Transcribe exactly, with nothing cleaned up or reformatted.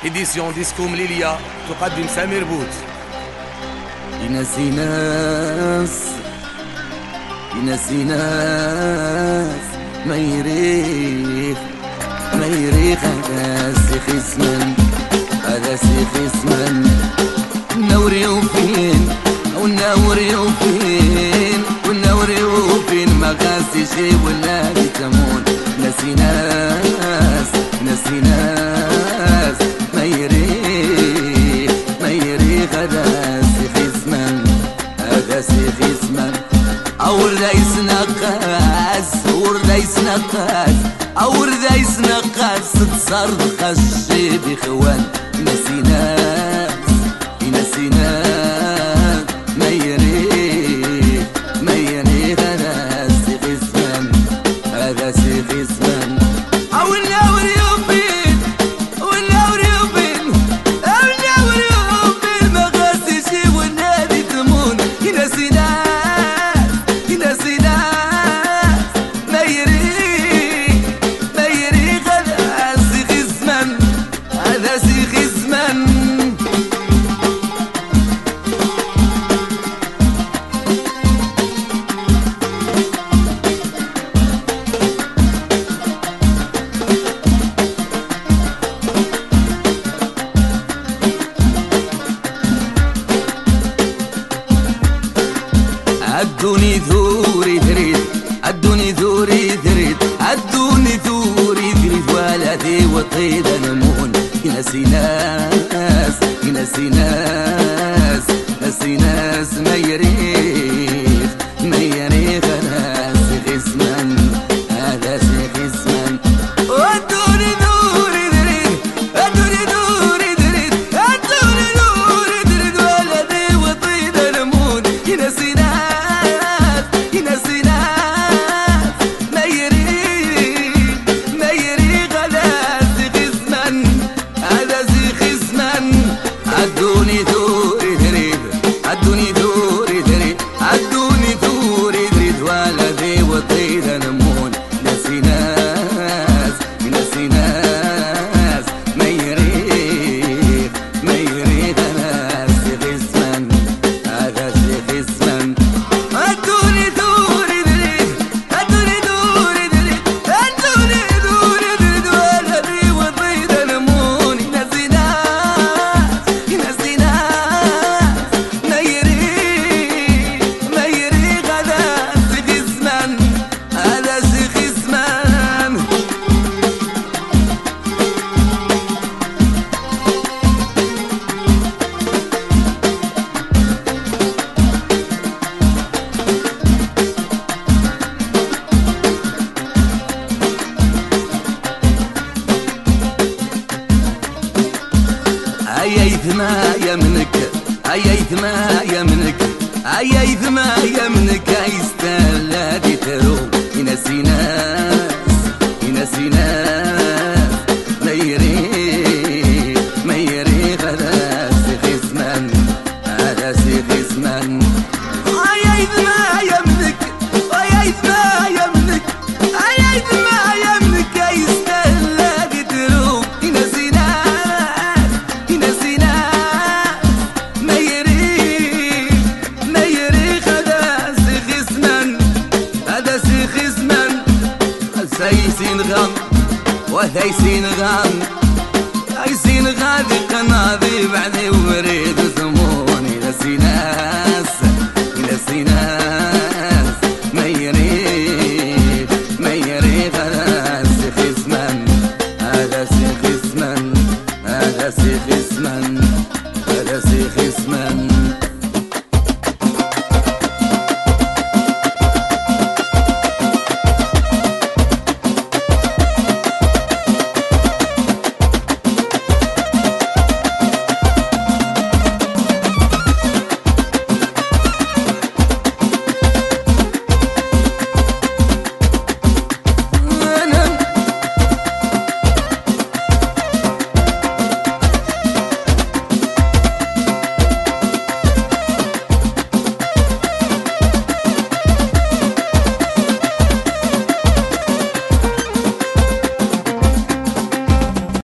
إديسيون ديسكو مليليا تقدم سمير بوت. ينسي ناس ينسي ناس ما يريخ ما يريخ هذا سيخ اسمن هذا سيخ اسمن نوري وفين ونوري وفين ونوري وفين ما غاسي شي ولا تمون. نسي ناس نسي ناس ما يريخ ما يريخ هذا سيخ اسمن هذا سيخ اسمن أور دايس نقاس أور دايس نقاس أور دايس نقاس تصرخ الشي بخوان. نسي ناس ينسي ناس ما يريخ ما يريخ هذا سيخ اسمن هذا سيخ اسمن أو النور يوبين والنور يوبين أو النور يوبين ما غاسي شي والنادي تمون. ينسي ناس ينسي ناس ما يريخ ما يريخ هذا سيخ اسمن هذا سيخ اسمن. عدوني ثوري ثريد عدوني ثوري ثريد عدوني ثوري ثريد ولدي وطيد نمون. ينسي ناس ينسي ناس نسي ناس ما يريخ ما يريخ هذا سيخ اسمن هذا سيخ اسمن. عدوني ثوري ثريد عدوني ثوري ثريد عدوني ثوري ثريد ولدي وطيد نمون. ينسي ناس ينسي ناس ما يريخ ما يريخ هذا سيخ اسمن هذا سيخ اسمن. عدوني ثوري ثريد عدوني ثوري ثريد عدوني ثوري ثريد ولدي وطيد نمون. نسي ناس ينسي ناس ما يريخ ما يريخ هذا سيخ اسمن هذا سيخ اسمن. عدوني ثوري ثريد عدوني ثوري ثريد عدوني ثوري ثريد ولدي وطيد نمون. ينسي ناس ينسي ناس ما يريخ ما يريخ هذا سيخ اسمن هذا سيخ اسمن. عييت ما يمنك عييت ما يمنك عييت ما يمنك يستاهل هادي تروم. ينسي ناس ينسي ناس ما يريخ ما يريخ هذا سيخ اسمن هذا سيخ اسمن. عييت ما يمنك عييت ما يمنك عييت ما يمنك يستاهل هادي تروم. ينسي ناس ينسي ناس ما يريخ ما يريخ هذا سيخ اسمن هذا سيخ اسمن. سيسين غم وثيسين غم عيسين غادي قناضي بعدي وريد زموني. نسي ناس ينسي ناس ما يريخ ما يريخ هذا سيخ اسمن هذا سيخ اسمن هذا سيخ اسمن.